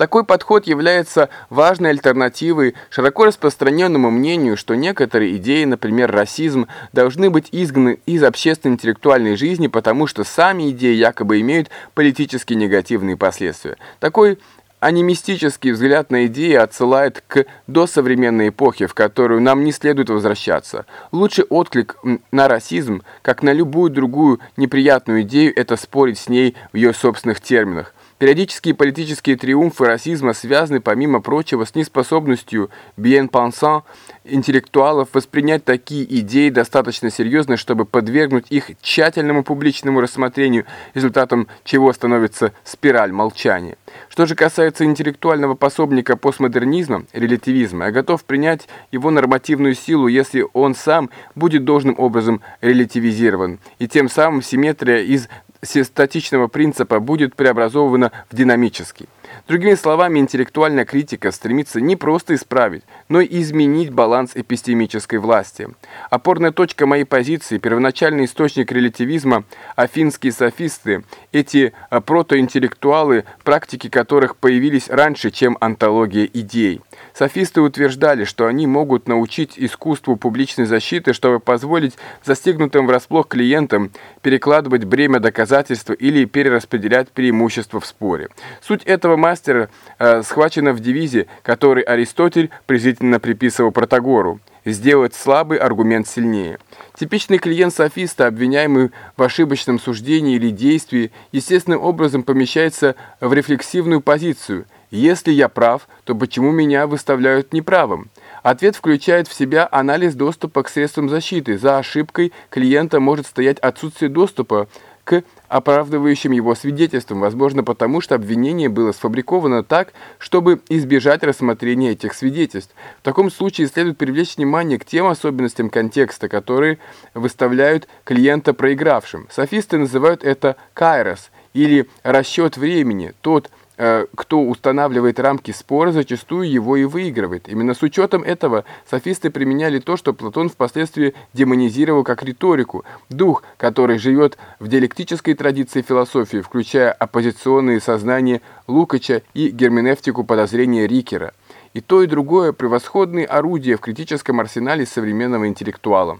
Такой подход является важной альтернативой широко распространенному мнению, что некоторые идеи, например, расизм, должны быть изгнаны из общественно-интеллектуальной жизни, потому что сами идеи якобы имеют политически негативные последствия. Такой анимистический взгляд на идеи отсылает к досовременной эпохе, в которую нам не следует возвращаться. Лучший отклик на расизм, как на любую другую неприятную идею, это спорить с ней в ее собственных терминах. Периодические политические триумфы расизма связаны, помимо прочего, с неспособностью bien-pensant интеллектуалов воспринять такие идеи достаточно серьезно, чтобы подвергнуть их тщательному публичному рассмотрению, результатом чего становится спираль молчания. Что же касается интеллектуального пособника постмодернизма, релятивизма, я готов принять его нормативную силу, если он сам будет должным образом релятивизирован, и тем самым симметрия из статичного принципа будет преобразована в динамический. Другими словами, интеллектуальная критика стремится не просто исправить, но и изменить баланс эпистемической власти. Опорная точка моей позиции, первоначальный источник релятивизма, афинские софисты, эти протоинтеллектуалы, практики которых появились раньше, чем антология идей. Софисты утверждали, что они могут научить искусству публичной защиты, чтобы позволить застигнутым врасплох клиентам перекладывать бремя доказательства или перераспределять преимущества в споре. Суть этого мастера схвачена в девизе, который Аристотель презрительно приписывал Протагору: «Сделать слабый аргумент сильнее». Типичный клиент софиста, обвиняемый в ошибочном суждении или действии, естественным образом помещается в рефлексивную позицию. Если я прав, то почему меня выставляют неправым? Ответ включает в себя анализ доступа к средствам защиты. За ошибкой клиента может стоять отсутствие доступа к оправдывающим его свидетельствам, возможно потому, что обвинение было сфабриковано так, чтобы избежать рассмотрения этих свидетельств. В таком случае следует привлечь внимание к тем особенностям контекста, которые выставляют клиента проигравшим. Софисты называют это «кайрос» или «расчет времени». Тот, кто устанавливает рамки спора, зачастую его и выигрывает. Именно с учетом этого софисты применяли то, что Платон впоследствии демонизировал как риторику, дух, который живет в диалектической традиции философии, включая оппозиционные сознания Лукача и герменевтику подозрения Рикера. И то, и другое – превосходные орудия в критическом арсенале современного интеллектуала.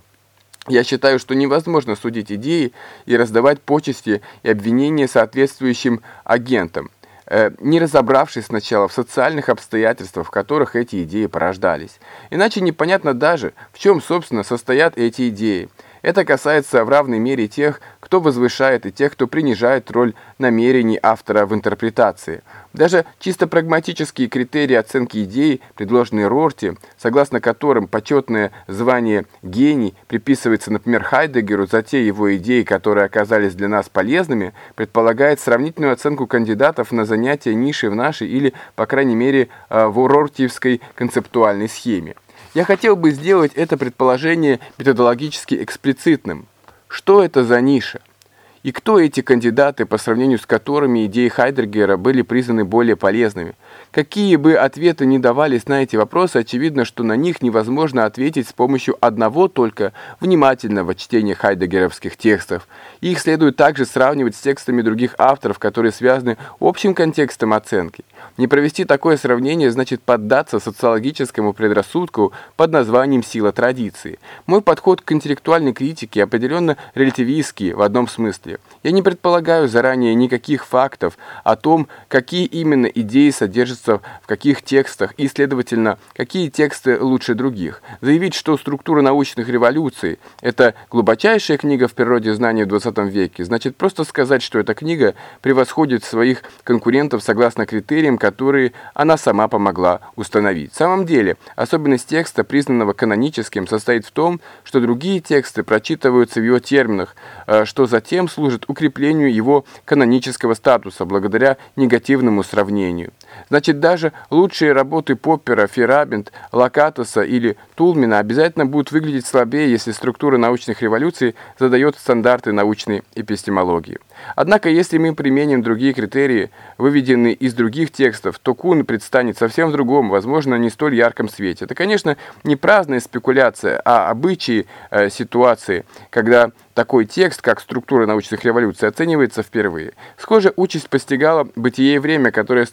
Я считаю, что невозможно судить идеи и раздавать почести и обвинения соответствующим агентам, не разобравшись сначала в социальных обстоятельствах, в которых эти идеи порождались. Иначе непонятно даже, в чем, собственно, состоят эти идеи. Это касается в равной мере тех, кто возвышает, и тех, кто принижает роль намерений автора в интерпретации. Даже чисто прагматические критерии оценки идей, предложенные Рорти, согласно которым почетное звание «гений» приписывается, например, Хайдеггеру за те его идеи, которые оказались для нас полезными, предполагает сравнительную оценку кандидатов на занятия ниши в нашей или, по крайней мере, в рортиевской концептуальной схеме. Я хотел бы сделать это предположение методологически эксплицитным. Что это за ниша? И кто эти кандидаты, по сравнению с которыми идеи Хайдеггера были признаны более полезными? Какие бы ответы ни давались на эти вопросы, очевидно, что на них невозможно ответить с помощью одного только внимательного чтения хайдеггеровских текстов. Их следует также сравнивать с текстами других авторов, которые связаны общим контекстом оценки. Не провести такое сравнение значит поддаться социологическому предрассудку под названием «сила традиции». Мой подход к интеллектуальной критике определенно релятивистский в одном смысле. Я не предполагаю заранее никаких фактов о том, какие именно идеи содержатся в каких текстах и, следовательно, какие тексты лучше других. Заявить, что «Структура научных революций» — это глубочайшая книга в природе знания в 20 веке, значит просто сказать, что эта книга превосходит своих конкурентов согласно критериям, которые она сама помогла установить. В самом деле, особенность текста, признанного каноническим, состоит в том, что другие тексты прочитываются в его терминах, что затем служит укреплению его канонического статуса благодаря негативному сравнению. Значит, даже лучшие работы Поппера, Фейерабенда, Лакатуса или Тулмина обязательно будут выглядеть слабее, если структура научных революций задает стандарты научной эпистемологии. Однако, если мы применим другие критерии, выведенные из других текстов, то Кун предстанет совсем в другом, возможно, не столь ярком свете. Это, конечно, не праздная спекуляция, а обычаи ситуации, когда такой текст, как «Структура научных революций», оценивается впервые. Схожая участь постигала «Бытие и время», которое сначала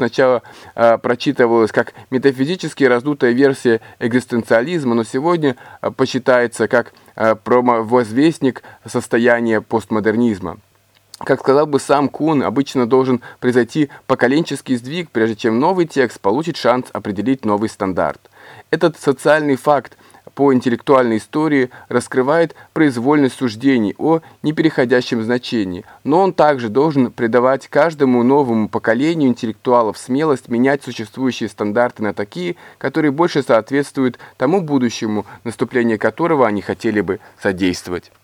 прочитывалось как метафизически раздутая версия экзистенциализма, но сегодня почитается как провозвестник состояния постмодернизма. Как сказал бы сам Кун, обычно должен произойти поколенческий сдвиг, прежде чем новый текст получит шанс определить новый стандарт. Этот социальный факт по интеллектуальной истории раскрывает произвольность суждений о непереходящем значении, но он также должен придавать каждому новому поколению интеллектуалов смелость менять существующие стандарты на такие, которые больше соответствуют тому будущему, наступление которого они хотели бы содействовать.